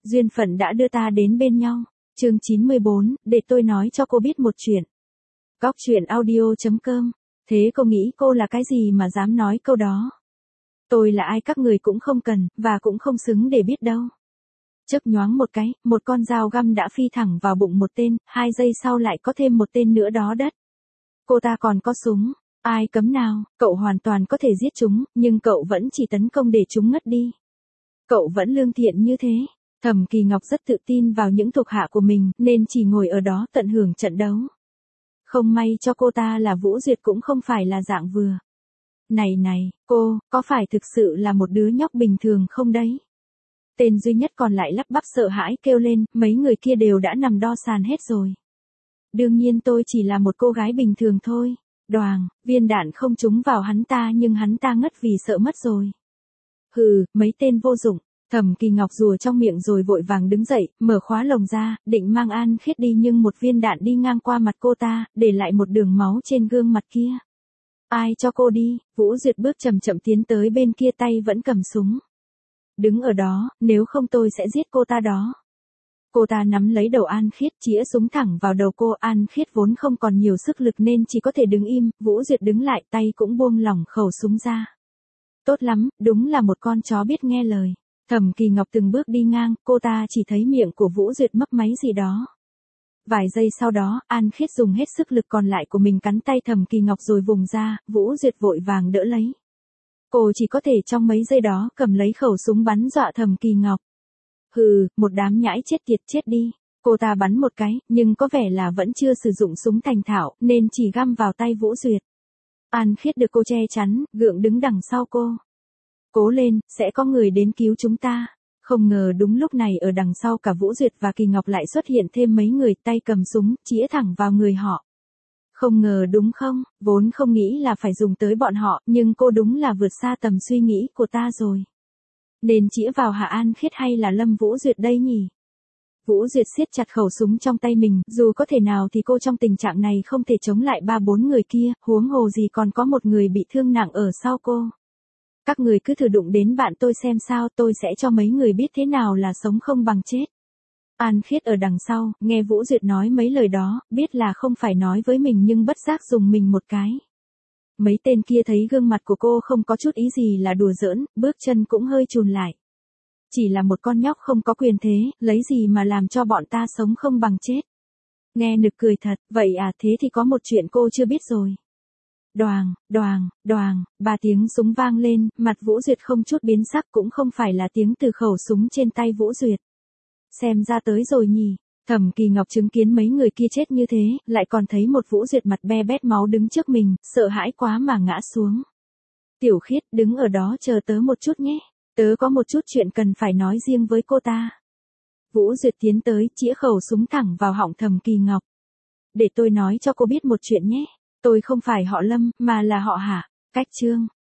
Duyên phận đã đưa ta đến bên nhau. Chương 94, để tôi nói cho cô biết một chuyện. Góc truyện audio.com. Thế cô nghĩ cô là cái gì mà dám nói câu đó? Tôi là ai các người cũng không cần, và cũng không xứng để biết đâu. Chớp nhoáng một cái, một con dao găm đã phi thẳng vào bụng một tên, 2 giây sau lại có thêm một tên nữa đó đất. Cô ta còn có súng, ai cấm nào, cậu hoàn toàn có thể giết chúng, nhưng cậu vẫn chỉ tấn công để chúng ngất đi. Cậu vẫn lương thiện như thế. Thẩm Kỳ Ngọc rất tự tin vào những thuộc hạ của mình, nên chỉ ngồi ở đó tận hưởng trận đấu. Không may cho cô ta là Vũ Duyệt cũng không phải là dạng vừa. Này, cô, có phải thực sự là một đứa nhóc bình thường không đấy? Tên duy nhất còn lại lắp bắp sợ hãi kêu lên, mấy người kia đều đã nằm đo sàn hết rồi. Đương nhiên tôi chỉ là một cô gái bình thường thôi. Đoàng, viên đạn không trúng vào hắn ta nhưng hắn ta ngất vì sợ mất rồi. Hừ, mấy tên vô dụng. Thẩm Kỳ Ngọc rùa trong miệng rồi vội vàng đứng dậy, mở khóa lồng ra, định mang An Khiết đi nhưng một viên đạn đi ngang qua mặt cô ta, để lại một đường máu trên gương mặt kia. Ai cho cô đi? Vũ Duyệt bước chậm chậm tiến tới bên kia, tay vẫn cầm súng. Đứng ở đó, nếu không tôi sẽ giết cô ta đó. Cô ta nắm lấy đầu An Khiết, chĩa súng thẳng vào đầu cô. An Khiết vốn không còn nhiều sức lực nên chỉ có thể đứng im, Vũ Duyệt đứng lại, tay cũng buông lỏng khẩu súng ra. Tốt lắm, đúng là một con chó biết nghe lời. Thẩm Kỳ Ngọc từng bước đi ngang, cô ta chỉ thấy miệng của Vũ Duyệt mấp máy gì đó. Vài giây sau đó, An Khiết dùng hết sức lực còn lại của mình cắn tay Thẩm Kỳ Ngọc rồi vùng ra, Vũ Duyệt vội vàng đỡ lấy. Cô chỉ có thể trong mấy giây đó cầm lấy khẩu súng bắn dọa Thẩm Kỳ Ngọc. Hừ, một đám nhãi chết tiệt, chết đi. Cô ta bắn một cái, nhưng có vẻ là vẫn chưa sử dụng súng thành thạo, nên chỉ găm vào tay Vũ Duyệt. An Khiết được cô che chắn, gượng đứng đằng sau cô. Cố lên, sẽ có người đến cứu chúng ta. Không ngờ đúng lúc này ở đằng sau cả Vũ Duyệt và Kỳ Ngọc lại xuất hiện thêm mấy người, tay cầm súng, chĩa thẳng vào người họ. Không ngờ đúng không, vốn không nghĩ là phải dùng tới bọn họ, nhưng cô đúng là vượt xa tầm suy nghĩ của ta rồi. Nên chĩa vào Hạ An Khiết hay là Lâm Vũ Duyệt đây nhỉ? Vũ Duyệt siết chặt khẩu súng trong tay mình, dù có thể nào thì cô trong tình trạng này không thể chống lại 3-4 người kia, huống hồ gì còn có một người bị thương nặng ở sau cô. Các người cứ thử đụng đến bạn tôi xem sao, tôi sẽ cho mấy người biết thế nào là sống không bằng chết. An Khiết ở đằng sau, nghe Vũ Duyệt nói mấy lời đó, biết là không phải nói với mình nhưng bất giác dùng mình một cái. Mấy tên kia thấy gương mặt của cô không có chút ý gì là đùa giỡn, bước chân cũng hơi chùn lại. Chỉ là một con nhóc không có quyền thế, lấy gì mà làm cho bọn ta sống không bằng chết. Nghe nực cười thật, vậy à, thế thì có một chuyện cô chưa biết rồi. Đoàng, 3 tiếng súng vang lên, mặt Vũ Duyệt không chút biến sắc, cũng không phải là tiếng từ khẩu súng trên tay Vũ Duyệt. Xem ra tới rồi nhỉ. Thẩm Kỳ Ngọc chứng kiến mấy người kia chết như thế, lại còn thấy một Vũ Duyệt mặt be bét máu đứng trước mình, sợ hãi quá mà ngã xuống. Tiểu Khiết, đứng ở đó chờ tớ một chút nhé. Tớ có một chút chuyện cần phải nói riêng với cô ta. Vũ Duyệt tiến tới, chĩa khẩu súng thẳng vào họng Thẩm Kỳ Ngọc. Để tôi nói cho cô biết một chuyện nhé. Tôi không phải họ Lâm, mà là họ Hạ. Cách chương.